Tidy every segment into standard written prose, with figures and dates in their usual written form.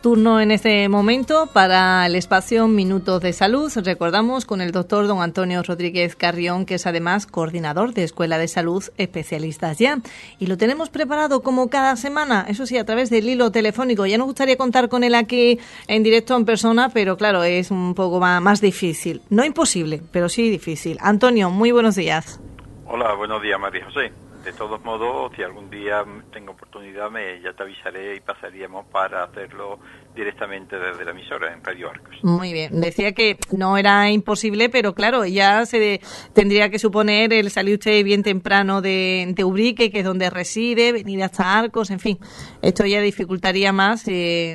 Turno en este momento para el espacio Minutos de Salud. Recordamos con el doctor don Antonio Rodríguez Carrión, que es además coordinador de Escuela de Salud Especialistas Ya. Y lo tenemos preparado como cada semana, eso sí, a través del hilo telefónico. Ya nos gustaría contar con él aquí en directo, en persona, pero claro, es un poco más difícil. No imposible, pero sí difícil. Antonio, muy buenos días. Hola, buenos días, María José. De todos modos, si algún día tengo oportunidad, ya te avisaré y pasaríamos para hacerlo directamente desde la emisora en Radio Arcos. Muy bien. Decía que no era imposible, pero claro, ya tendría que suponer el salir usted bien temprano de Ubrique, que es donde reside, venir hasta Arcos, en fin. Esto ya dificultaría más,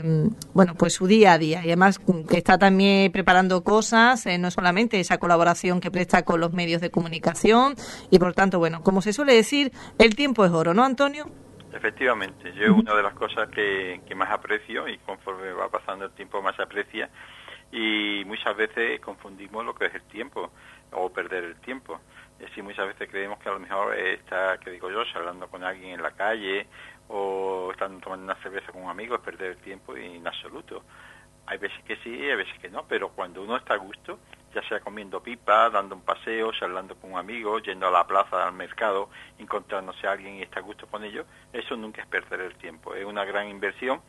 pues su día a día. Y además que está también preparando cosas, no solamente esa colaboración que presta con los medios de comunicación. Y por tanto, bueno, como se suele decir, el tiempo es oro, ¿no, Antonio? Efectivamente, yo una de las cosas que más aprecio, y conforme va pasando el tiempo más aprecia, y muchas veces confundimos lo que es el tiempo o perder el tiempo. Es decir, muchas veces creemos que a lo mejor está, que digo yo, hablando con alguien en la calle o estando tomando una cerveza con un amigo es perder el tiempo, y en absoluto. Hay veces que sí, hay veces que no, pero cuando uno está a gusto, ya sea comiendo pipa, dando un paseo, charlando con un amigo, yendo a la plaza, al mercado, encontrándose a alguien y está a gusto con ellos, eso nunca es perder el tiempo. Es una gran inversión,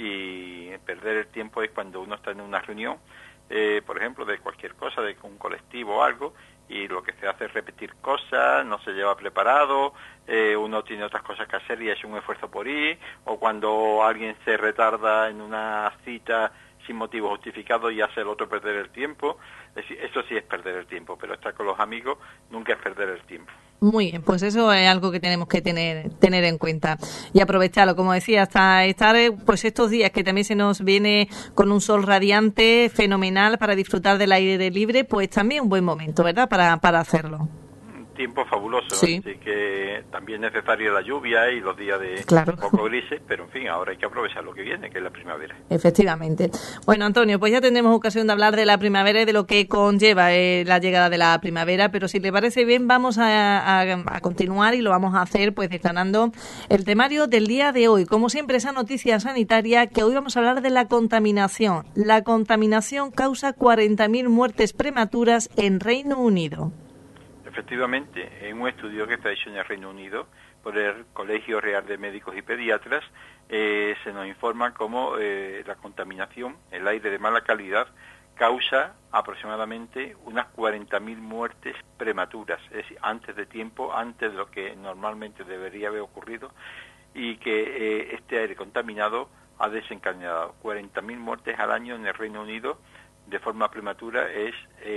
y perder el tiempo es cuando uno está en una reunión, por ejemplo, de cualquier cosa, de un colectivo o algo, y lo que se hace es repetir cosas, no se lleva preparado, uno tiene otras cosas que hacer y es un esfuerzo por ir, o cuando alguien se retarda en una cita sin motivo justificado y hace el otro perder el tiempo. Es decir, eso sí es perder el tiempo, pero estar con los amigos nunca es perder el tiempo. Muy bien, pues eso es algo que tenemos que tener en cuenta y aprovecharlo, como decía, hasta estar pues estos días que también se nos viene con un sol radiante, fenomenal para disfrutar del aire libre, pues también un buen momento, ¿verdad?, para hacerlo. Tiempo fabuloso, sí. Así que también es necesario la lluvia y los días de claro. un poco grises, pero en fin, ahora hay que aprovechar lo que viene, que es la primavera. Efectivamente. Bueno, Antonio, pues ya tendremos ocasión de hablar de la primavera y de lo que conlleva la llegada de la primavera, pero si le parece bien vamos a continuar y lo vamos a hacer pues desgranando el temario del día de hoy. Como siempre, esa noticia sanitaria que hoy vamos a hablar de la contaminación. La contaminación causa 40.000 muertes prematuras en Reino Unido. Efectivamente, en un estudio que está hecho en el Reino Unido por el Colegio Real de Médicos y Pediatras, se nos informa cómo la contaminación, el aire de mala calidad, causa aproximadamente unas 40.000 muertes prematuras, es decir, antes de tiempo, antes de lo que normalmente debería haber ocurrido, y que este aire contaminado ha desencadenado 40.000 muertes al año en el Reino Unido de forma prematura. Es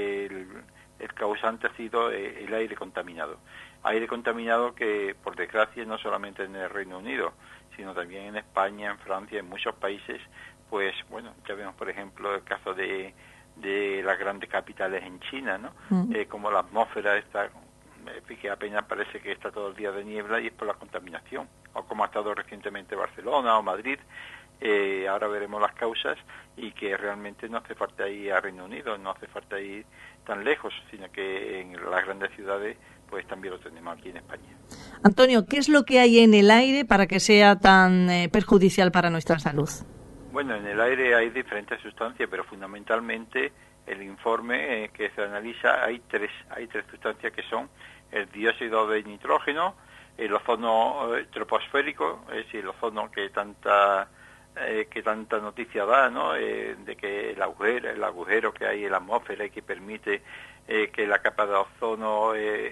el causante ha sido el aire contaminado. Aire contaminado que, por desgracia, no solamente en el Reino Unido, sino también en España, en Francia, en muchos países, pues bueno, ya vemos, por ejemplo, el caso de las grandes capitales en China, ¿no? Como la atmósfera está, que apenas parece que está todo el día de niebla, y es por la contaminación. O como ha estado recientemente Barcelona o Madrid. Ahora veremos las causas, y que realmente no hace falta ir a Reino Unido, no hace falta ir tan lejos, sino que en las grandes ciudades pues también lo tenemos aquí en España. Antonio, ¿qué es lo que hay en el aire para que sea tan perjudicial para nuestra salud? Bueno, en el aire hay diferentes sustancias, pero fundamentalmente el informe que se analiza, hay tres sustancias, que son el dióxido de nitrógeno, el ozono troposférico, es decir, el ozono que tanta noticia da, ¿no? De que el agujero que hay en la atmósfera y que permite que la capa de ozono,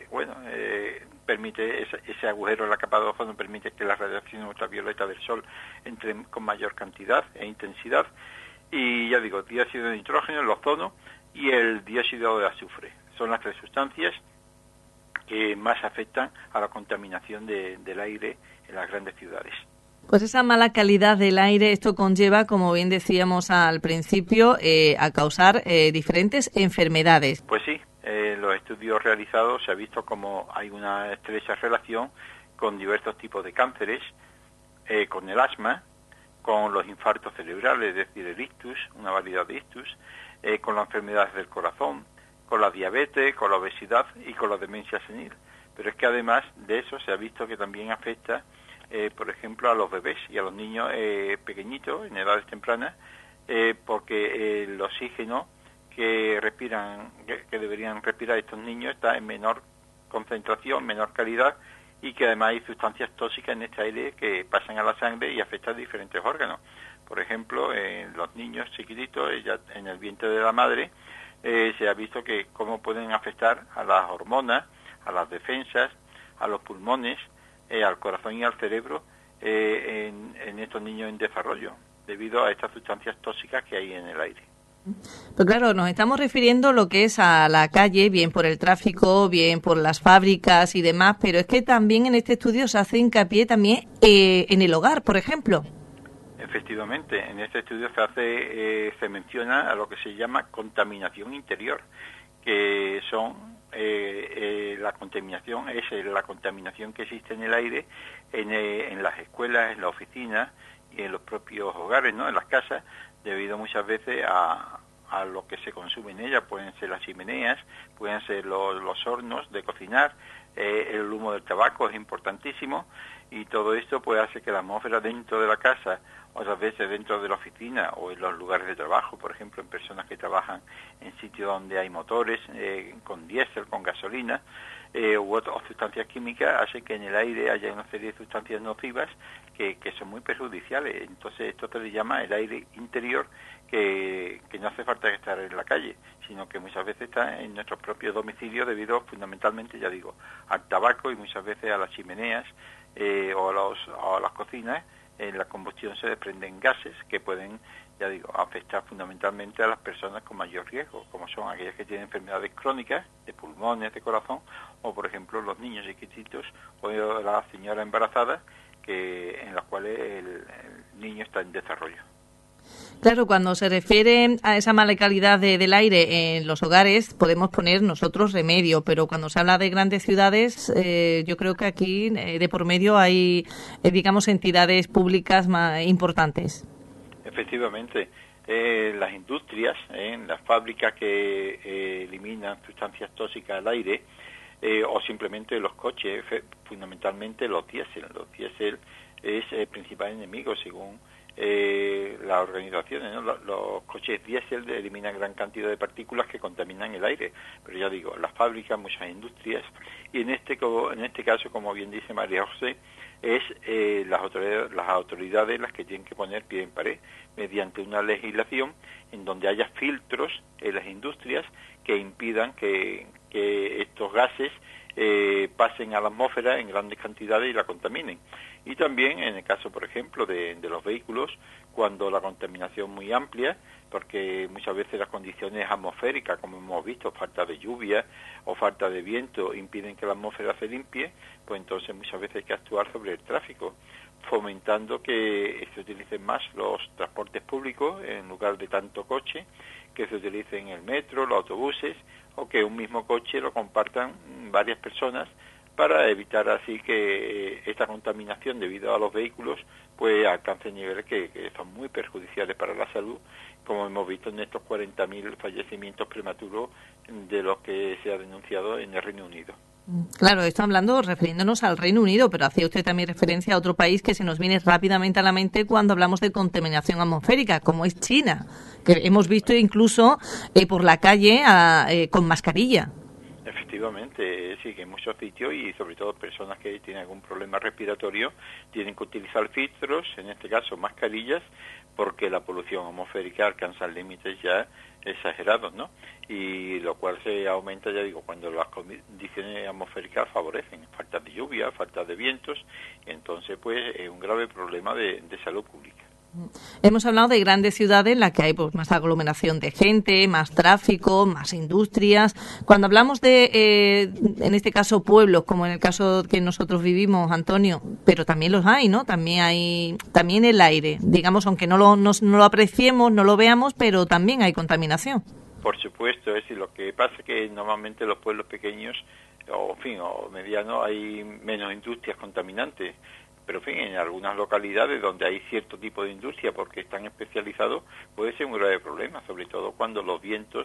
permite ese agujero en la capa de ozono permite que la radiación ultravioleta del sol entre con mayor cantidad e intensidad. Y ya digo, dióxido de nitrógeno, el ozono y el dióxido de azufre son las tres sustancias que más afectan a la contaminación del aire en las grandes ciudades. Pues esa mala calidad del aire, esto conlleva, como bien decíamos al principio, a causar diferentes enfermedades. Pues sí, los estudios realizados se ha visto como hay una estrecha relación con diversos tipos de cánceres, con el asma, con los infartos cerebrales, es decir, el ictus, una variedad de ictus, con las enfermedades del corazón, con la diabetes, con la obesidad y con la demencia senil. Pero es que además de eso se ha visto que también afecta, por ejemplo, a los bebés y a los niños pequeñitos en edades tempranas, porque el oxígeno que deberían respirar estos niños está en menor concentración, menor calidad, y que además hay sustancias tóxicas en este aire que pasan a la sangre y afectan a diferentes órganos. Por ejemplo, en los niños chiquititos, ya en el vientre de la madre, se ha visto que cómo pueden afectar a las hormonas, a las defensas, a los pulmones, al corazón y al cerebro en estos niños en desarrollo, debido a estas sustancias tóxicas que hay en el aire. Pues claro, nos estamos refiriendo a lo que es a la calle, bien por el tráfico, bien por las fábricas y demás, pero es que también en este estudio se hace hincapié también en el hogar, por ejemplo. Efectivamente, en este estudio se menciona a lo que se llama contaminación interior, que son la contaminación que existe en el aire en las escuelas, en las oficinas y en los propios hogares, ¿no? En las casas, debido muchas veces a lo que se consume en ellas. Pueden ser las chimeneas, pueden ser los hornos de cocinar, el humo del tabaco es importantísimo, y todo esto puede hacer que la atmósfera dentro de la casa, otras veces dentro de la oficina o en los lugares de trabajo, por ejemplo, en personas que trabajan en sitios donde hay motores con diésel, con gasolina, u otras sustancias químicas, hace que en el aire haya una serie de sustancias nocivas que son muy perjudiciales. Entonces esto se le llama el aire interior, que no hace falta estar en la calle, sino que muchas veces está en nuestros propios domicilios, debido fundamentalmente, ya digo, al tabaco y muchas veces a las chimeneas o a las cocinas. En la combustión se desprenden gases que pueden, ya digo, afectar fundamentalmente a las personas con mayor riesgo, como son aquellas que tienen enfermedades crónicas de pulmones, de corazón, o por ejemplo los niños chiquititos o las señoras embarazadas, en las cuales el niño está en desarrollo. Claro, cuando se refiere a esa mala calidad del aire en los hogares, podemos poner nosotros remedio, pero cuando se habla de grandes ciudades, yo creo que aquí de por medio hay, digamos, entidades públicas más importantes. Efectivamente, las industrias, las fábricas que eliminan sustancias tóxicas al aire, o simplemente los coches, fundamentalmente los diésel. Los diésel es el principal enemigo, según las organizaciones, ¿no? Los coches diésel eliminan gran cantidad de partículas que contaminan el aire, pero ya digo, las fábricas, muchas industrias, y en este caso, como bien dice María José, es las autoridades las que tienen que poner pie en pared mediante una legislación en donde haya filtros en las industrias que impidan que estos gases pasen a la atmósfera en grandes cantidades y la contaminen. Y también en el caso, por ejemplo, de los vehículos, cuando la contaminación es muy amplia, porque muchas veces las condiciones atmosféricas, como hemos visto, falta de lluvia o falta de viento, impiden que la atmósfera se limpie, pues entonces muchas veces hay que actuar sobre el tráfico, fomentando que se utilicen más los transportes públicos en lugar de tanto coche, que se utilicen el metro, los autobuses, o que un mismo coche lo compartan varias personas, para evitar así que esta contaminación debido a los vehículos pues alcance niveles que son muy perjudiciales para la salud, como hemos visto en estos 40.000 fallecimientos prematuros de los que se ha denunciado en el Reino Unido. Claro, esto hablando, refiriéndonos al Reino Unido, pero hacía usted también referencia a otro país que se nos viene rápidamente a la mente cuando hablamos de contaminación atmosférica, como es China, que hemos visto incluso por la calle con mascarilla. Efectivamente, sí, que en muchos sitios, y sobre todo personas que tienen algún problema respiratorio, tienen que utilizar filtros, en este caso mascarillas, porque la polución atmosférica alcanza límites ya exagerados, ¿no? Y lo cual se aumenta, ya digo, cuando las condiciones atmosféricas favorecen, falta de lluvia, falta de vientos, y entonces pues es un grave problema de salud pública. Hemos hablado de grandes ciudades en las que hay pues más aglomeración de gente, más tráfico, más industrias. Cuando hablamos de, en este caso, pueblos, como en el caso que nosotros vivimos, Antonio, pero también los hay, ¿no? También el aire, digamos, aunque no lo apreciemos, no lo veamos, pero también hay contaminación. Por supuesto, es decir, lo que pasa es que normalmente en los pueblos pequeños o medianos hay menos industrias contaminantes. Pero, en fin, en algunas localidades donde hay cierto tipo de industria porque están especializados, puede ser un grave problema, sobre todo cuando los vientos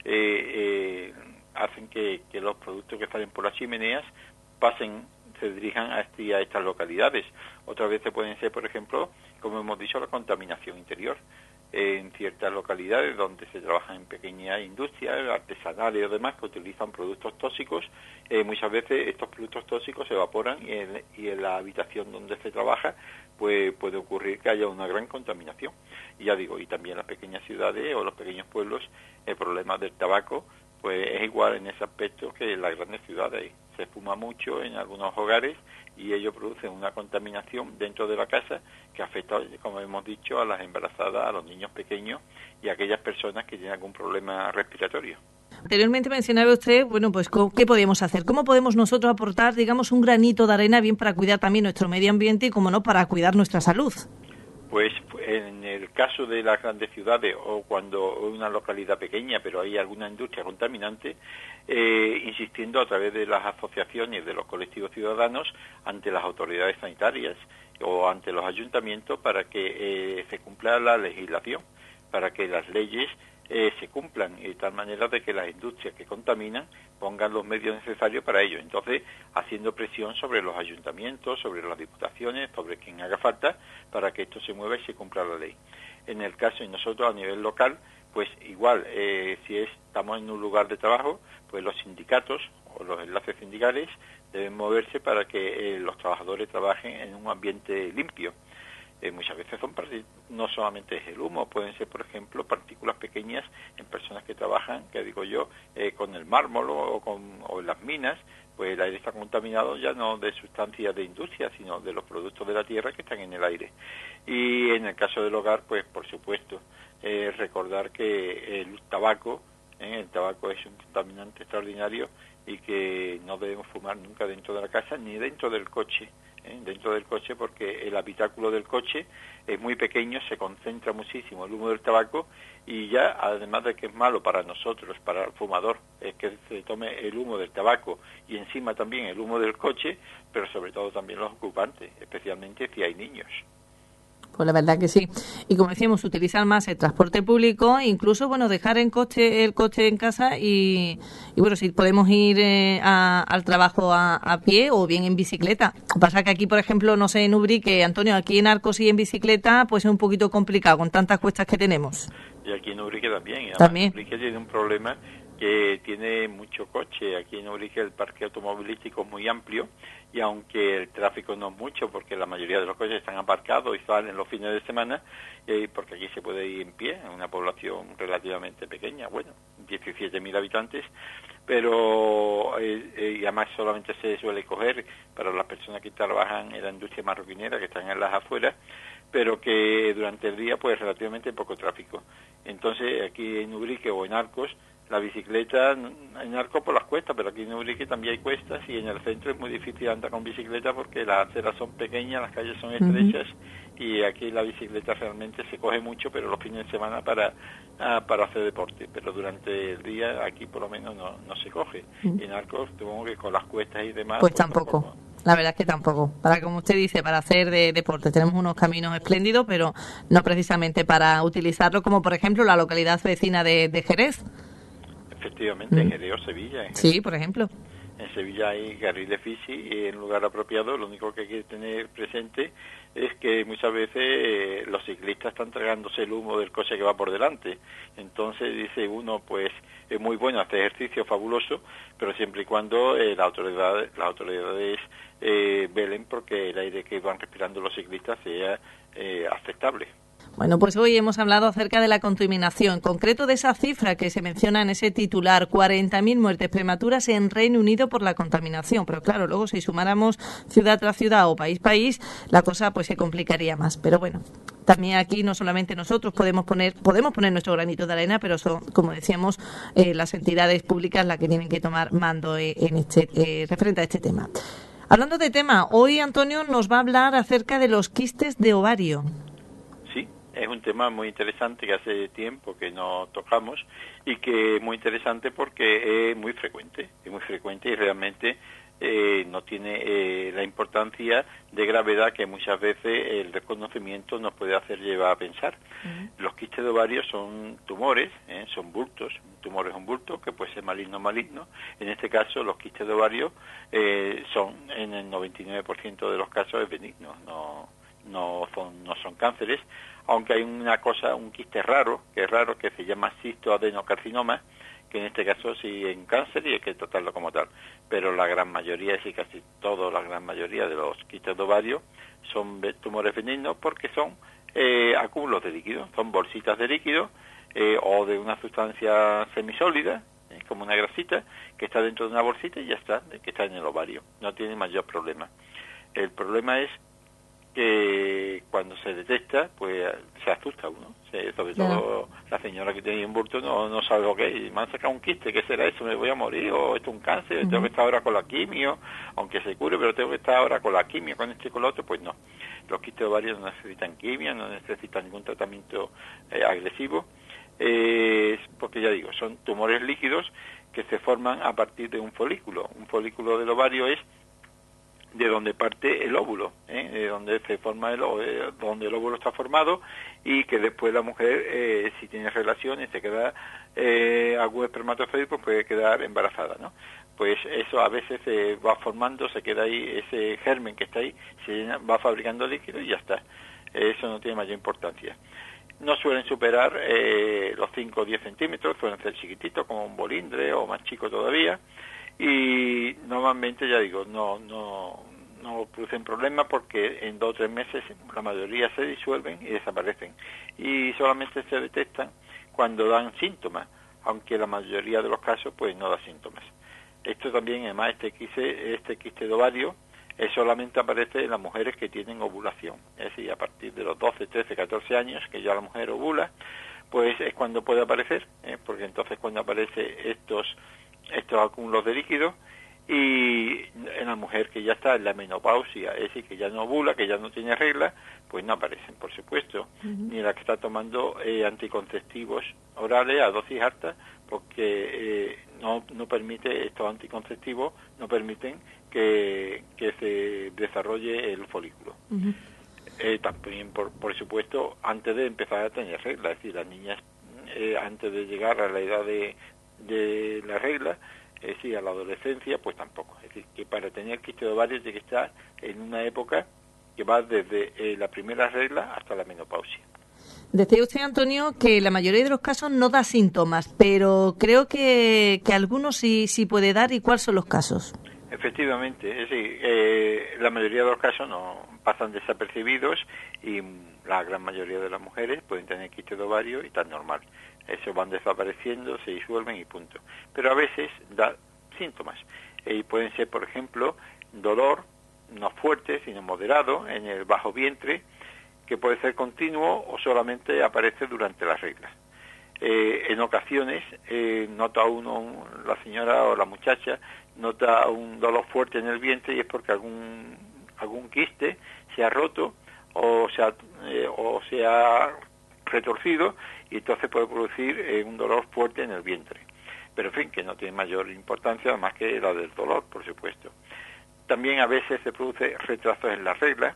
hacen que los productos que salen por las chimeneas se dirijan a estas localidades. Otras veces pueden ser, por ejemplo, como hemos dicho, la contaminación interior. en ciertas localidades donde se trabaja en pequeñas industrias artesanales o demás que utilizan productos tóxicos. Muchas veces estos productos tóxicos se evaporan y en la habitación donde se trabaja pues puede ocurrir que haya una gran contaminación. Y ya digo, y también en las pequeñas ciudades o los pequeños pueblos el problema del tabaco pues es igual en ese aspecto que en las grandes ciudades. Se fuma mucho en algunos hogares y ello produce una contaminación dentro de la casa que afecta, como hemos dicho, a las embarazadas, a los niños pequeños y a aquellas personas que tienen algún problema respiratorio. Anteriormente mencionaba usted, bueno, pues ¿qué podemos hacer? ¿Cómo podemos nosotros aportar, digamos, un granito de arena bien para cuidar también nuestro medio ambiente y, como no, para cuidar nuestra salud? Pues en el caso de las grandes ciudades o cuando es una localidad pequeña pero hay alguna industria contaminante, insistiendo a través de las asociaciones de los colectivos ciudadanos ante las autoridades sanitarias o ante los ayuntamientos para que se cumpla la legislación, para que las leyes se cumplan de tal manera de que las industrias que contaminan pongan los medios necesarios para ello. Entonces, haciendo presión sobre los ayuntamientos, sobre las diputaciones, sobre quien haga falta, para que esto se mueva y se cumpla la ley. En el caso de nosotros a nivel local, pues igual, si estamos en un lugar de trabajo, pues los sindicatos o los enlaces sindicales deben moverse para que los trabajadores trabajen en un ambiente limpio. Muchas veces no solamente es el humo, pueden ser, por ejemplo, partículas pequeñas en personas que trabajan, que digo yo, con el mármol o en las minas, pues el aire está contaminado ya no de sustancias de industria, sino de los productos de la tierra que están en el aire. Y en el caso del hogar, pues por supuesto, recordar que el tabaco es un contaminante extraordinario y que no debemos fumar nunca dentro de la casa ni dentro del coche. Dentro del coche, porque el habitáculo del coche es muy pequeño, se concentra muchísimo el humo del tabaco y ya, además de que es malo para nosotros, para el fumador, es que se tome el humo del tabaco y encima también el humo del coche, pero sobre todo también los ocupantes, especialmente si hay niños. Pues la verdad que sí. Y como decíamos, utilizar más el transporte público, incluso, bueno, dejar el coche en casa y bueno, si podemos ir al trabajo a pie o bien en bicicleta. Pasa que aquí, por ejemplo, no sé, en Ubrique, Antonio, aquí en Arcos y en bicicleta, pues es un poquito complicado con tantas cuestas que tenemos. Y aquí en Ubrique también. Y también. Ubrique tiene un problema que tiene mucho coche. Aquí en Ubrique el parque automovilístico es muy amplio y aunque el tráfico no es mucho porque la mayoría de los coches están aparcados y salen los fines de semana, porque aquí se puede ir en pie, en una población relativamente pequeña, bueno, 17.000 habitantes, pero y además solamente se suele coger para las personas que trabajan en la industria marroquinera, que están en las afueras, pero que durante el día pues relativamente poco tráfico. Entonces aquí en Ubrique o en Arcos, la bicicleta, en Arcos por las cuestas, pero aquí en Ubrique también hay cuestas y en el centro es muy difícil andar con bicicleta porque las aceras son pequeñas, las calles son estrechas y aquí la bicicleta realmente se coge mucho, pero los fines de semana para hacer deporte, pero durante el día aquí por lo menos no se coge. Y en Arcos supongo que con las cuestas y demás... Pues tampoco. La verdad es que tampoco. Para, como usted dice, para hacer deporte tenemos unos caminos espléndidos, pero no precisamente para utilizarlo, como por ejemplo la localidad vecina de Jerez. Efectivamente, en Jerez o Sevilla. Sí, por ejemplo. En Sevilla hay carriles bici y en lugar apropiado lo único que hay que tener presente es que muchas veces los ciclistas están tragándose el humo del coche que va por delante. Entonces dice uno, pues es muy bueno hacer ejercicio, fabuloso, pero siempre y cuando las autoridades velen porque el aire que van respirando los ciclistas sea aceptable. Bueno, pues hoy hemos hablado acerca de la contaminación, en concreto de esa cifra que se menciona en ese titular, 40.000 muertes prematuras en Reino Unido por la contaminación. Pero claro, luego si sumáramos ciudad tras ciudad o país, la cosa pues se complicaría más. Pero bueno, también aquí no solamente nosotros podemos poner nuestro granito de arena, pero son, como decíamos, las entidades públicas las que tienen que tomar mando referente a este tema. Hablando de tema, hoy Antonio nos va a hablar acerca de los quistes de ovario. Es un tema muy interesante que hace tiempo que no tocamos y que es muy interesante porque es muy frecuente y realmente no tiene la importancia de gravedad que muchas veces el desconocimiento nos puede hacer llevar a pensar. Los quistes de ovario son tumores, son bultos. Un tumor es un bulto que puede ser maligno o maligno. En este caso, los quistes de ovario son en el 99% de los casos es benigno, no son cánceres, aunque hay un quiste raro, que se llama cistoadenocarcinoma, que en este caso sí es un cáncer y hay que tratarlo como tal. Pero la gran mayoría, sí casi toda la gran mayoría de los quistes de ovario son tumores benignos porque son acúmulos de líquido, son bolsitas de líquido o de una sustancia semisólida, como una grasita, que está dentro de una bolsita y ya está, que está en el ovario. No tiene mayor problema. El problema es que cuando se detecta, pues se asusta uno. Sobre todo la señora que tiene un bulto no sabe lo que es. Me han sacado un quiste, ¿qué será eso? ¿Me voy a morir? ¿O esto es un cáncer? ¿Tengo que estar ahora con la quimio? Aunque se cure, pero tengo que estar ahora con la quimio, con esto y con lo otro. Pues no. Los quistes de ovario no necesitan quimio, no necesitan ningún tratamiento agresivo. Porque ya digo, son tumores líquidos que se forman a partir de un folículo. Un folículo del ovario es de donde parte el óvulo, de donde se forma donde el óvulo está formado, y que después la mujer, si tiene relaciones, se queda algún espermatozoide, pues puede quedar embarazada, ¿no? Pues eso a veces se va formando, se queda ahí, ese germen que está ahí, se llena, va fabricando líquido y ya está. Eso no tiene mayor importancia. No suelen superar los 5 o 10 centímetros, suelen ser chiquititos, como un bolindre o más chico todavía, y normalmente, ya digo, no producen problemas porque en 2 o 3 meses la mayoría se disuelven y desaparecen, y solamente se detectan cuando dan síntomas, aunque la mayoría de los casos pues no da síntomas. Esto también, además, este quiste de ovario solamente aparece en las mujeres que tienen ovulación, es decir, a partir de los 12, 13, 14 años que ya la mujer ovula, pues es cuando puede aparecer, porque entonces cuando aparece estos acúmulos de líquido. Y en la mujer que ya está en la menopausia, es decir, que ya no ovula, que ya no tiene regla, pues no aparecen, por supuesto, ni la que está tomando anticonceptivos orales a dosis altas, porque no permite, estos anticonceptivos no permiten que se desarrolle el folículo. También, por supuesto, antes de empezar a tener regla, es decir, las niñas antes de llegar a la edad de la regla, es decir, a la adolescencia, pues tampoco. Es decir, que para tener quiste de ovario tiene que estar en una época que va desde la primera regla hasta la menopausia. Decía usted, Antonio, que la mayoría de los casos no da síntomas, pero creo que algunos sí puede dar. ¿Y cuáles son los casos? Efectivamente, es decir, la mayoría de los casos no pasan desapercibidos y la gran mayoría de las mujeres pueden tener quiste de ovario y tan normal. Eso van desapareciendo, se disuelven y punto. Pero a veces da síntomas. Y pueden ser, por ejemplo, dolor, no fuerte, sino moderado, en el bajo vientre, que puede ser continuo o solamente aparece durante las reglas. En ocasiones nota uno, la señora o la muchacha, nota un dolor fuerte en el vientre y es porque algún quiste se ha roto o se ha retorcido, y entonces puede producir un dolor fuerte en el vientre. Pero en fin, que no tiene mayor importancia más que la del dolor, por supuesto. También a veces se produce retrasos en la regla,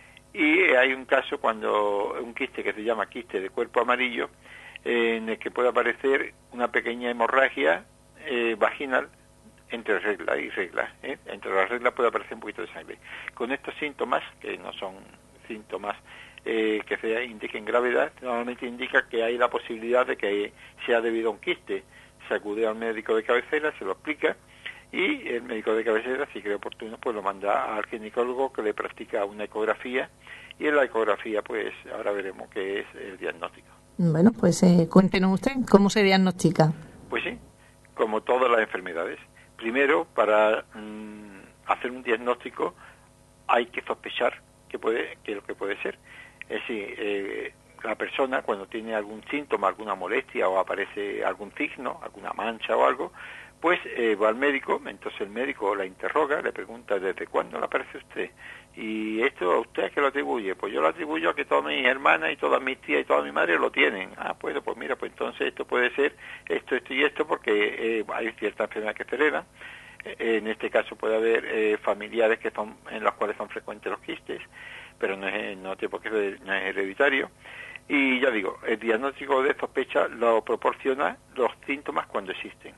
y hay un caso cuando un quiste que se llama quiste de cuerpo amarillo, en el que puede aparecer una pequeña hemorragia vaginal entre regla y regla. Entre las reglas puede aparecer un poquito de sangre. Con estos síntomas, que no son síntomas que se indiquen gravedad, normalmente indica que hay la posibilidad de que sea debido a un quiste. Se acude al médico de cabecera, se lo explica, y el médico de cabecera, si cree oportuno, pues lo manda al ginecólogo, que le practica una ecografía, y en la ecografía pues ahora veremos qué es el diagnóstico. Bueno, pues cuéntenos usted cómo se diagnostica. Pues sí, como todas las enfermedades. Primero, para hacer un diagnóstico hay que sospechar que lo que puede ser. Es decir, la persona cuando tiene algún síntoma, alguna molestia o aparece algún signo, alguna mancha o algo, pues va al médico. Entonces el médico la interroga, le pregunta ¿desde cuándo le aparece usted? ¿Y esto a usted a qué lo atribuye? Pues yo lo atribuyo a que todas mis hermanas y todas mis tías y toda mi madre lo tienen. Pues mira, pues entonces esto puede ser esto y esto, porque hay ciertas enfermedades que se heredan. En este caso puede haber familiares en los cuales son frecuentes los quistes, pero no es hereditario. Y ya digo, el diagnóstico de sospecha lo proporciona los síntomas cuando existen.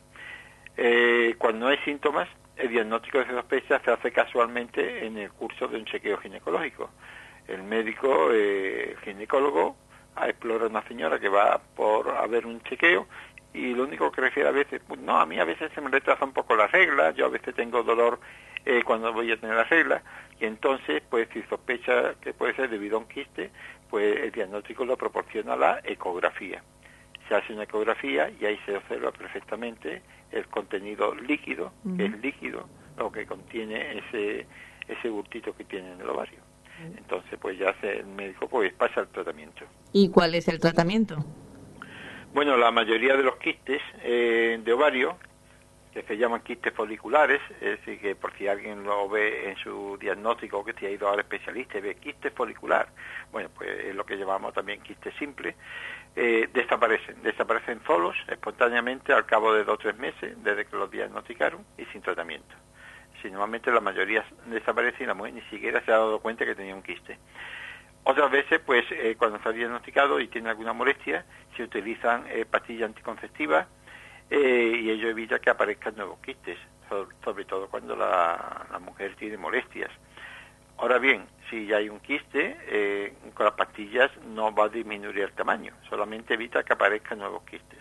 Cuando no hay síntomas, el diagnóstico de sospecha se hace casualmente en el curso de un chequeo ginecológico. el médico, el ginecólogo, explora a una señora que va por haber un chequeo y lo único que refiere a veces, pues, no, a mí a veces se me retrasa un poco la regla, yo a veces tengo dolor cuando voy a tener la regla, y entonces, pues si sospecha que puede ser debido a un quiste, pues el diagnóstico lo proporciona la ecografía. Se hace una ecografía y ahí se observa perfectamente el contenido líquido, que es líquido, lo que contiene ese bultito que tiene en el ovario. Entonces, pues ya el médico pues pasa el tratamiento. ¿Y cuál es el tratamiento? Bueno, la mayoría de los quistes de ovario, que se llaman quistes foliculares, es decir, que por si alguien lo ve en su diagnóstico, que se ha ido al especialista y ve quiste folicular, bueno, pues es lo que llamamos también quiste simple, desaparecen solos, espontáneamente, al cabo de 2 o 3 meses, desde que los diagnosticaron y sin tratamiento. Si normalmente la mayoría desaparece y la mujer ni siquiera se ha dado cuenta que tenía un quiste. Otras veces, pues, cuando está diagnosticado y tiene alguna molestia, se utilizan pastillas anticonceptivas y ello evita que aparezcan nuevos quistes, sobre todo cuando la mujer tiene molestias. Ahora bien, si ya hay un quiste, con las pastillas no va a disminuir el tamaño, solamente evita que aparezcan nuevos quistes.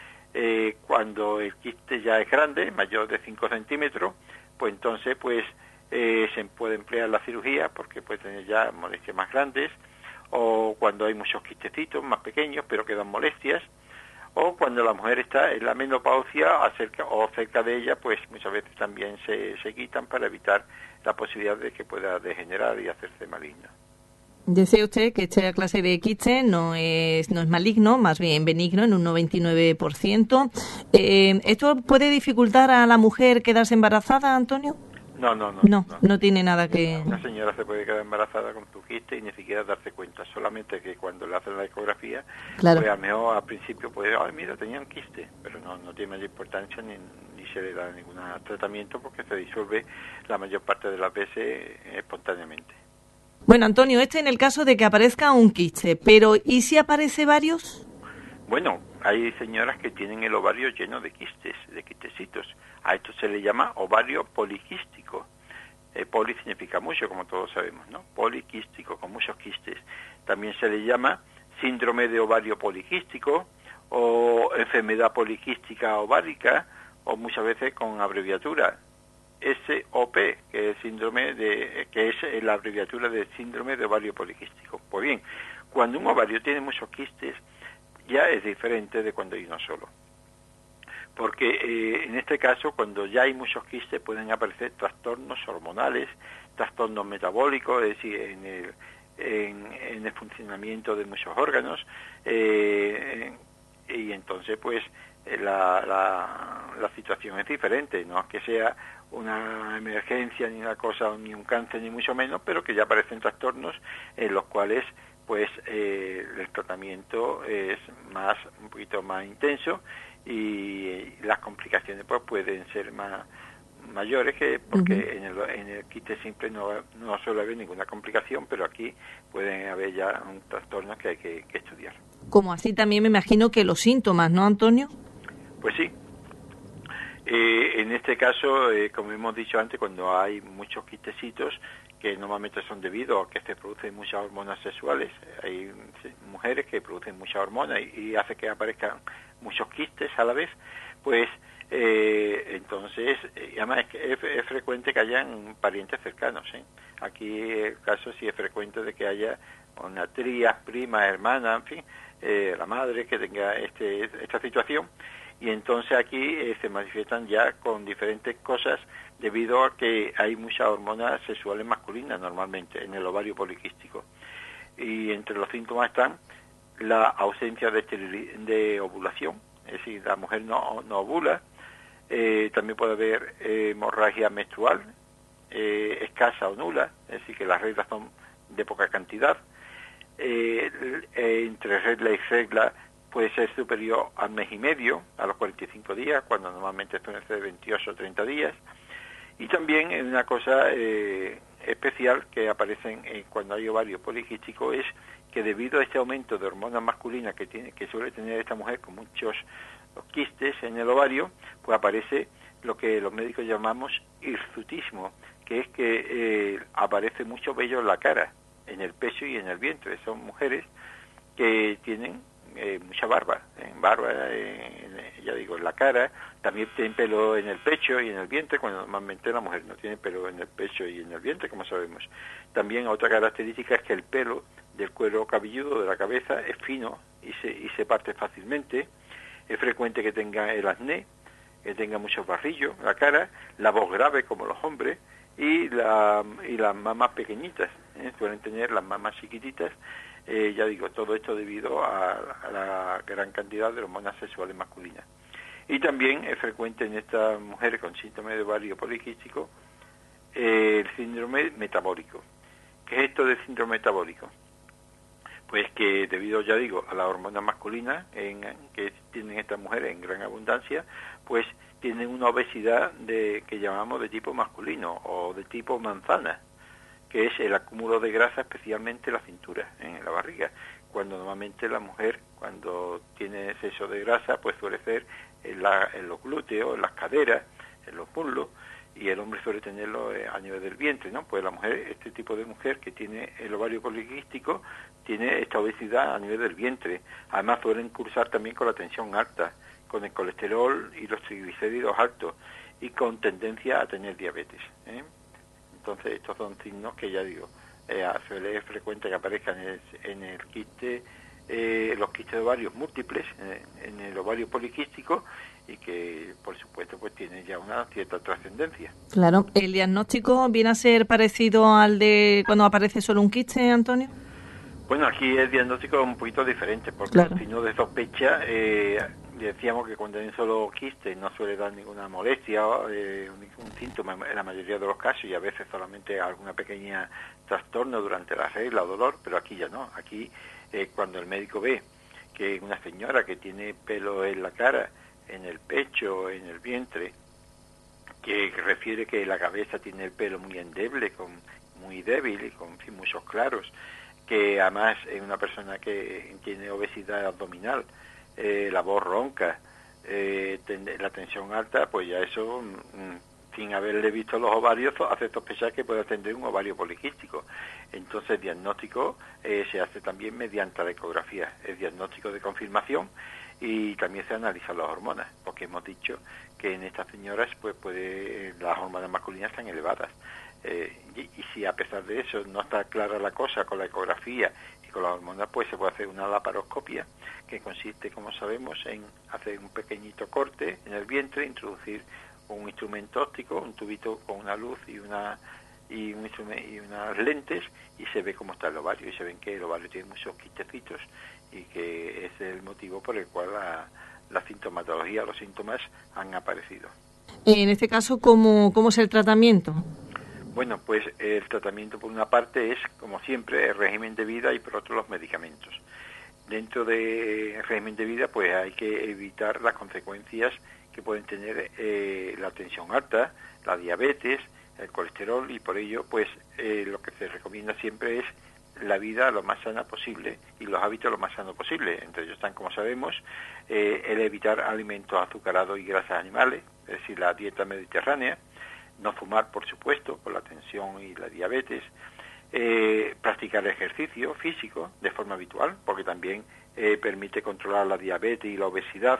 Cuando el quiste ya es grande, mayor de 5 centímetros, pues entonces pues se puede emplear la cirugía porque puede tener ya molestias más grandes, o cuando hay muchos quistecitos más pequeños pero que dan molestias, o cuando la mujer está en la menopausia cerca de ella, pues muchas veces también se quitan para evitar la posibilidad de que pueda degenerar y hacerse maligno. Decía usted que esta clase de quiste no es maligno, más bien benigno en un 99%. ¿Esto puede dificultar a la mujer quedarse embarazada, Antonio? No tiene nada que... Una señora se puede quedar embarazada con su quiste y ni siquiera darse cuenta, solamente que cuando le hacen la ecografía, claro, pues a lo mejor al principio puede, ay, mira, tenía un quiste, pero no tiene mayor importancia ni se le da ningún tratamiento porque se disuelve la mayor parte de las veces espontáneamente. Bueno, Antonio, en el caso de que aparezca un quiste, pero ¿y si aparece varios? Bueno, hay señoras que tienen el ovario lleno de quistes, de quistecitos. A esto se le llama ovario poliquístico. Poli significa mucho, como todos sabemos, ¿no? Poliquístico, con muchos quistes. También se le llama síndrome de ovario poliquístico o enfermedad poliquística ovárica, o muchas veces con abreviatura SOP, que es la abreviatura de síndrome de ovario poliquístico. Pues bien, cuando un ovario tiene muchos quistes, ya es diferente de cuando hay uno solo. Porque en este caso, cuando ya hay muchos quistes, pueden aparecer trastornos hormonales, trastornos metabólicos, es decir, en el funcionamiento de muchos órganos, y entonces pues la situación es diferente, no es que sea una emergencia ni una cosa, ni un cáncer ni mucho menos, pero que ya aparecen trastornos en los cuales pues el tratamiento es un poquito más intenso y las complicaciones pues pueden ser mayores que porque en el quiste simple no suele haber ninguna complicación, pero aquí pueden haber ya un trastorno que hay que estudiar. Como así también me imagino que los síntomas, ¿no, Antonio? Pues sí. En este caso, como hemos dicho antes, cuando hay muchos quistecitos, que normalmente son debido a que se producen muchas hormonas sexuales, hay mujeres que producen muchas hormonas y hace que aparezcan muchos quistes a la vez, pues entonces, además es frecuente que hayan parientes cercanos, ¿eh? Aquí el caso sí es frecuente de que haya una tía, prima, hermana, en fin, la madre que tenga esta situación. Y entonces aquí se manifiestan ya con diferentes cosas debido a que hay muchas hormonas sexuales masculinas normalmente en el ovario poliquístico. Y entre los síntomas están la ausencia de ovulación, es decir, la mujer no ovula, también puede haber hemorragia menstrual escasa o nula, es decir, que las reglas son de poca cantidad, entre regla y regla puede ser superior al mes y medio, a los 45 días, cuando normalmente suelen ser 28 o 30 días. Y también una cosa especial que aparece cuando hay ovario poliquístico es que debido a este aumento de hormonas masculinas que suele tener esta mujer con muchos quistes en el ovario, pues aparece lo que los médicos llamamos hirsutismo, que es que aparece mucho vello en la cara. en el pecho y en el vientre. Son mujeres que tienen mucha barba, ya digo, en la cara, también tienen pelo en el pecho y en el vientre, cuando normalmente la mujer no tiene pelo en el pecho y en el vientre, como sabemos. También otra característica es que el pelo del cuero cabelludo de la cabeza es fino y se parte fácilmente. Es frecuente que tenga el acné, que tenga muchos barrillos en la cara, la voz grave como los hombres y las mamas pequeñitas, suelen tener las mamas chiquititas. Ya digo, todo esto debido a la gran cantidad de hormonas sexuales masculinas. Y también es frecuente en estas mujeres con síntomas de ovario poliquístico el síndrome metabólico. ¿Qué es esto del síndrome metabólico? Pues que debido, ya digo, a las hormonas masculinas que tienen estas mujeres en gran abundancia, pues tienen una obesidad que llamamos de tipo masculino o de tipo manzana, que es el acúmulo de grasa, especialmente en la cintura, en la barriga, cuando normalmente la mujer, cuando tiene exceso de grasa, pues suele ser en los glúteos, en las caderas, en los muslos, y el hombre suele tenerlo a nivel del vientre, ¿no? Pues la mujer, este tipo de mujer que tiene el ovario poliquístico, tiene esta obesidad a nivel del vientre. Además suelen cursar también con la tensión alta, con el colesterol y los triglicéridos altos, y con tendencia a tener diabetes, Entonces estos son signos que, ya digo, suele es frecuente que aparezcan en el quiste, los quistes de ovarios múltiples, en el ovario poliquístico, y que por supuesto pues tiene ya una cierta trascendencia. Claro, ¿el diagnóstico viene a ser parecido al de cuando aparece solo un quiste, Antonio? Bueno, aquí el diagnóstico es un poquito diferente, porque claro, el signo de sospecha, decíamos que cuando hay un solo quiste no suele dar ninguna molestia, ningún síntoma en la mayoría de los casos, y a veces solamente alguna pequeña trastorno durante la regla o dolor, pero aquí ya no. Aquí cuando el médico ve que una señora que tiene pelo en la cara, en el pecho, en el vientre, que refiere que la cabeza tiene el pelo muy endeble, muy débil y con muchos claros, que además es una persona que tiene obesidad abdominal, la voz ronca, la tensión alta, pues ya eso, sin haberle visto los ovarios, hace sospechar que puede tener un ovario poliquístico. Entonces el diagnóstico se hace también mediante la ecografía, el diagnóstico de confirmación, y también se analizan las hormonas, porque hemos dicho que en estas señoras pues las hormonas masculinas están elevadas. Y si a pesar de eso no está clara la cosa con la ecografía y con las hormonas, pues se puede hacer una laparoscopia, que consiste, como sabemos, en hacer un pequeñito corte en el vientre, introducir un instrumento óptico, un tubito con una luz y unas lentes, y se ve cómo está el ovario, y se ven que el ovario tiene muchos quistecitos, y que es el motivo por el cual la sintomatología, los síntomas han aparecido. En este caso, ¿cómo es el tratamiento? Bueno, pues el tratamiento por una parte es, como siempre, el régimen de vida, y por otro los medicamentos. Dentro del régimen de vida pues hay que evitar las consecuencias que pueden tener la tensión alta, la diabetes, el colesterol, y por ello pues lo que se recomienda siempre es la vida lo más sana posible y los hábitos lo más sanos posible. Entre ellos están, como sabemos, el evitar alimentos azucarados y grasas animales, es decir, la dieta mediterránea, no fumar, por supuesto, por la tensión y la diabetes, practicar ejercicio físico de forma habitual, porque también permite controlar la diabetes y la obesidad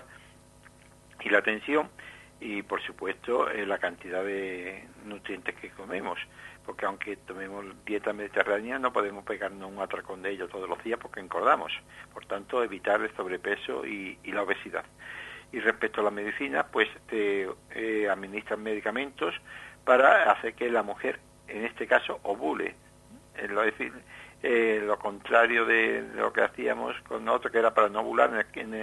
y la tensión, y por supuesto la cantidad de nutrientes que comemos, porque aunque tomemos dieta mediterránea no podemos pegarnos un atracón de ello todos los días porque engordamos. Por tanto, evitar el sobrepeso y la obesidad. Y respecto a la medicina, pues te administran medicamentos para hacer que la mujer, en este caso, ovule. Es decir, lo contrario de lo que hacíamos con otro, que era para no ovular en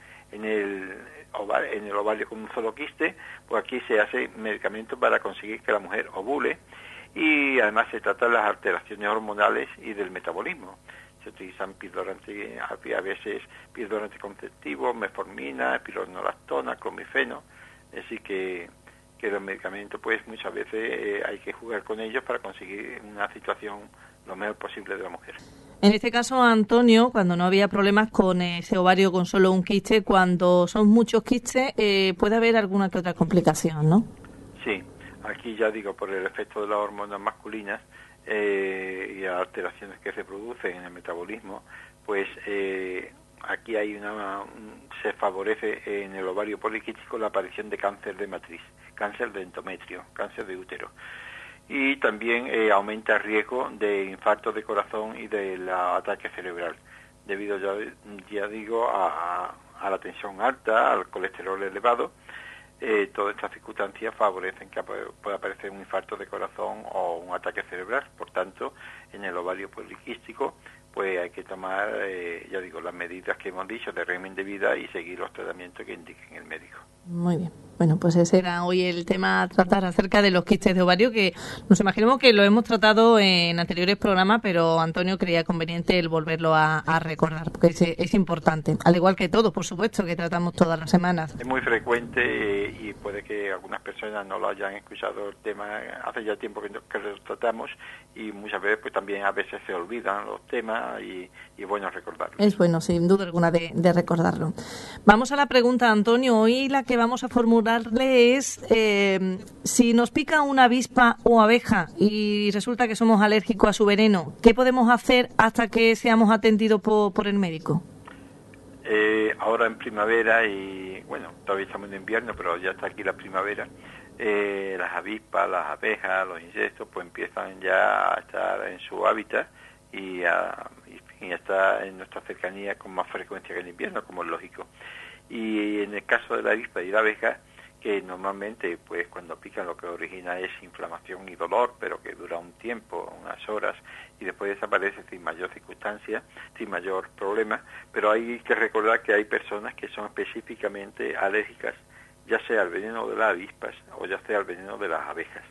el ovario con un solo quiste, pues aquí se hace medicamento para conseguir que la mujer ovule, y además se tratan las alteraciones hormonales y del metabolismo. Se utilizan píldoras, a veces píldoras anticonceptivos, metformina, espironolactona, clomifeno, así que los medicamentos pues muchas veces hay que jugar con ellos para conseguir una situación lo mejor posible de la mujer. En este caso, Antonio, cuando no había problemas con ese ovario con solo un quiste, cuando son muchos quistes, puede haber alguna que otra complicación, ¿no? Sí, aquí ya digo, por el efecto de las hormonas masculinas, y a alteraciones que se producen en el metabolismo, pues aquí hay se favorece en el ovario poliquístico la aparición de cáncer de matriz, cáncer de endometrio, cáncer de útero. Y también aumenta el riesgo de infarto de corazón y del ataque cerebral, debido, ya digo, a la tensión alta, al colesterol elevado. Todas estas circunstancias favorecen que pueda aparecer un infarto de corazón o un ataque cerebral. Por tanto, en el ovario poliquístico, pues hay que tomar, ya digo, las medidas que hemos dicho de régimen de vida y seguir los tratamientos que indiquen el médico. Muy bien. Bueno, pues ese era hoy el tema a tratar acerca de los quistes de ovario, que nos imaginamos que lo hemos tratado en anteriores programas, pero Antonio creía conveniente el volverlo a recordar, porque es importante, al igual que todo, por supuesto, que tratamos todas las semanas. Es muy frecuente y puede que algunas personas no lo hayan escuchado el tema, hace ya tiempo que lo tratamos y muchas veces pues también a veces se olvidan los temas y es bueno recordarlo. Es bueno, sin duda alguna, de recordarlo. Vamos a la pregunta, Antonio. Hoy la que vamos a formularle es si nos pica una avispa o abeja y resulta que somos alérgicos a su veneno, ¿qué podemos hacer hasta que seamos atendidos por el médico? Ahora en primavera y bueno, todavía estamos en invierno, pero ya está aquí la primavera, las avispas, las abejas, los insectos pues empiezan ya a estar en su hábitat y a estar en nuestra cercanía con más frecuencia que en invierno, como es lógico. Y en el caso de la avispa y la abeja, que normalmente pues cuando pican lo que origina es inflamación y dolor, pero que dura un tiempo, unas horas, y después desaparece sin mayor circunstancia, sin mayor problema, pero hay que recordar que hay personas que son específicamente alérgicas, ya sea al veneno de las avispas o ya sea al veneno de las abejas.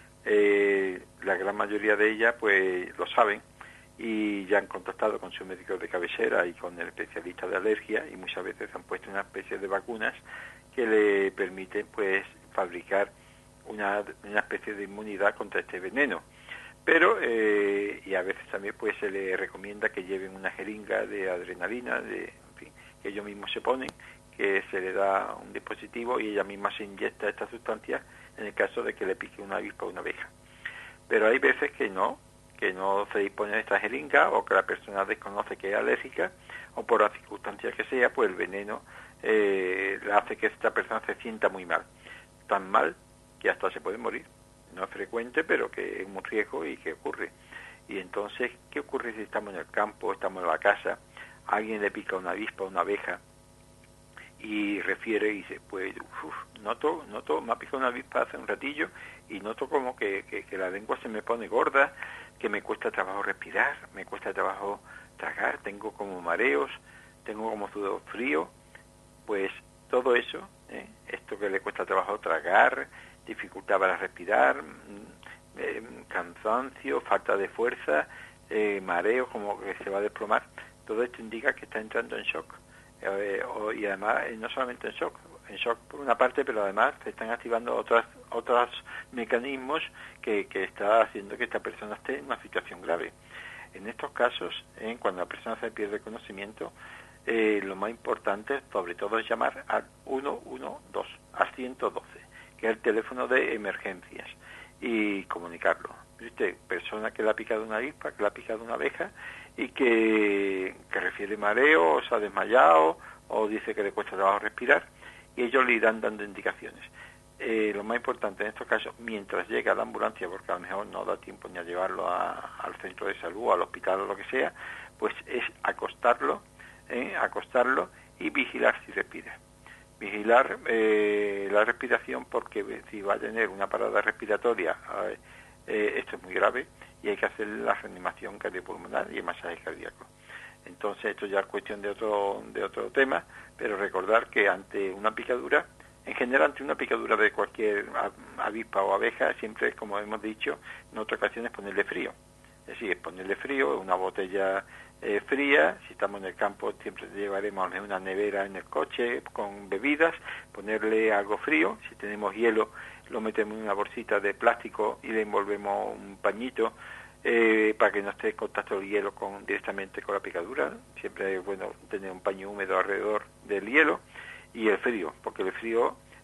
La gran mayoría de ellas pues lo saben y ya han contactado con su médico de cabecera y con el especialista de alergia y muchas veces han puesto una especie de vacunas que le permiten pues fabricar una especie de inmunidad contra este veneno. Pero y a veces también pues se le recomienda que lleven una jeringa de adrenalina, en fin, que ellos mismos se ponen, que se le da un dispositivo y ella misma se inyecta esta sustancia en el caso de que le pique una avispa o una abeja. Pero hay veces que no se dispone de esta jeringa o que la persona desconoce que es alérgica o por las circunstancias que sea, pues el veneno le hace que esta persona se sienta muy mal, tan mal que hasta se puede morir. No es frecuente, pero que es un riesgo y que ocurre. Y entonces, ¿qué ocurre si estamos en el campo, estamos en la casa, a alguien le pica una avispa o una abeja y refiere y dice, pues noto, me ha picado una avispa hace un ratillo y noto como que la lengua se me pone gorda, que me cuesta trabajo respirar, me cuesta trabajo tragar, tengo como mareos, tengo como sudor frío? Pues todo eso, esto que le cuesta trabajo tragar, dificultad para respirar, cansancio, falta de fuerza, mareo, como que se va a desplomar, todo esto indica que está entrando en shock. Y además no solamente en shock por una parte, pero además se están activando otros mecanismos que está haciendo que esta persona esté en una situación grave. En estos casos, cuando la persona se pierde conocimiento, lo más importante sobre todo es llamar al 112, al 112, que es el teléfono de emergencias, y comunicarlo. ¿Viste? Persona que le ha picado una avispa, que le ha picado una abeja y que refiere mareo, o se ha desmayado, o dice que le cuesta trabajo respirar, y ellos le irán dando indicaciones. Lo más importante en estos casos, mientras llega la ambulancia, porque a lo mejor no da tiempo ni a llevarlo al centro de salud, al hospital o lo que sea, pues es acostarlo y vigilar si respira. Vigilar la respiración, porque si va a tener una parada respiratoria, esto es muy grave y hay que hacer la reanimación cardiopulmonar y el masaje cardíaco. Entonces esto ya es cuestión de otro tema, pero recordar que ante una picadura, en general ante una picadura de cualquier avispa o abeja, siempre, como hemos dicho, en otras ocasiones ponerle frío. Es decir, ponerle frío, una botella fría, si estamos en el campo siempre llevaremos una nevera en el coche con bebidas, ponerle algo frío, si tenemos hielo lo metemos en una bolsita de plástico y le envolvemos un pañito para que no esté en contacto el hielo directamente con la picadura. Siempre es bueno tener un paño húmedo alrededor del hielo y el frío, porque el frío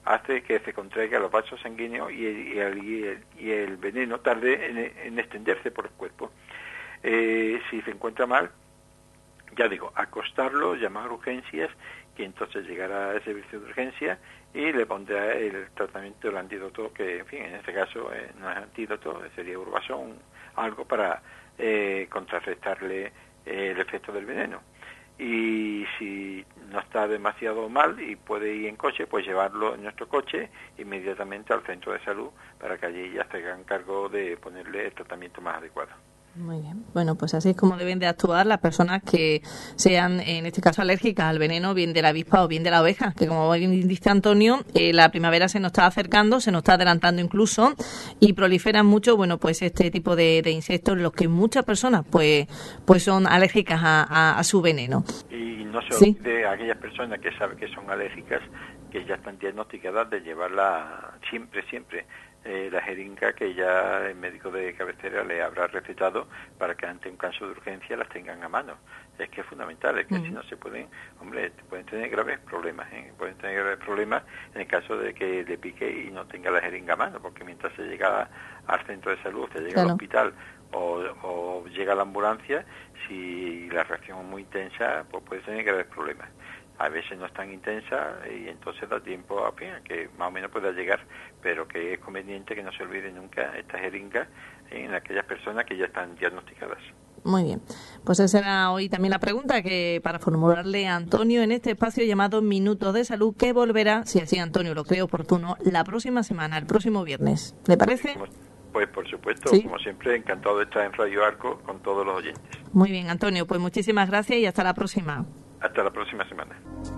hace que se contraiga los vasos sanguíneos y el veneno tarde en extenderse por el cuerpo. Si se encuentra mal, ya digo, acostarlo, llamar a urgencias, que entonces llegará al servicio de urgencia y le pondrá el tratamiento, el antídoto, que en fin, en este caso no es antídoto, sería urbazón, algo para contrarrestarle el efecto del veneno. Y si no está demasiado mal y puede ir en coche, pues llevarlo en nuestro coche inmediatamente al centro de salud para que allí ya se hagan cargo de ponerle el tratamiento más adecuado. Muy bien. Bueno, pues así es como deben de actuar las personas que sean, en este caso, alérgicas al veneno, bien de la avispa o bien de la oveja, que como bien dice Antonio, la primavera se nos está acercando, se nos está adelantando incluso, y proliferan mucho, bueno, pues este tipo de insectos, los que muchas personas pues son alérgicas a su veneno. Y no se olvide a aquellas personas que saben que son alérgicas, que ya están diagnosticadas, de llevarla siempre la jeringa que ya el médico de cabecera le habrá recetado para que ante un caso de urgencia las tengan a mano. Es que es fundamental, es que si no se pueden tener graves problemas, pueden tener graves problemas en el caso de que le pique y no tenga la jeringa a mano, porque mientras se llega al centro de salud, se llega al hospital o llega a la ambulancia, si la reacción es muy intensa, pues puede tener graves problemas. A veces no es tan intensa y entonces da tiempo a que más o menos pueda llegar, pero que es conveniente que no se olvide nunca esta jeringa en aquellas personas que ya están diagnosticadas. Muy bien, pues esa era hoy también la pregunta que para formularle a Antonio en este espacio llamado Minutos de Salud, que volverá, si así Antonio lo cree oportuno, la próxima semana, el próximo viernes. ¿Le parece? Pues por supuesto, ¿Sí? Como siempre, encantado de estar en Radio Arco con todos los oyentes. Muy bien, Antonio, pues muchísimas gracias y hasta la próxima. Hasta la próxima semana.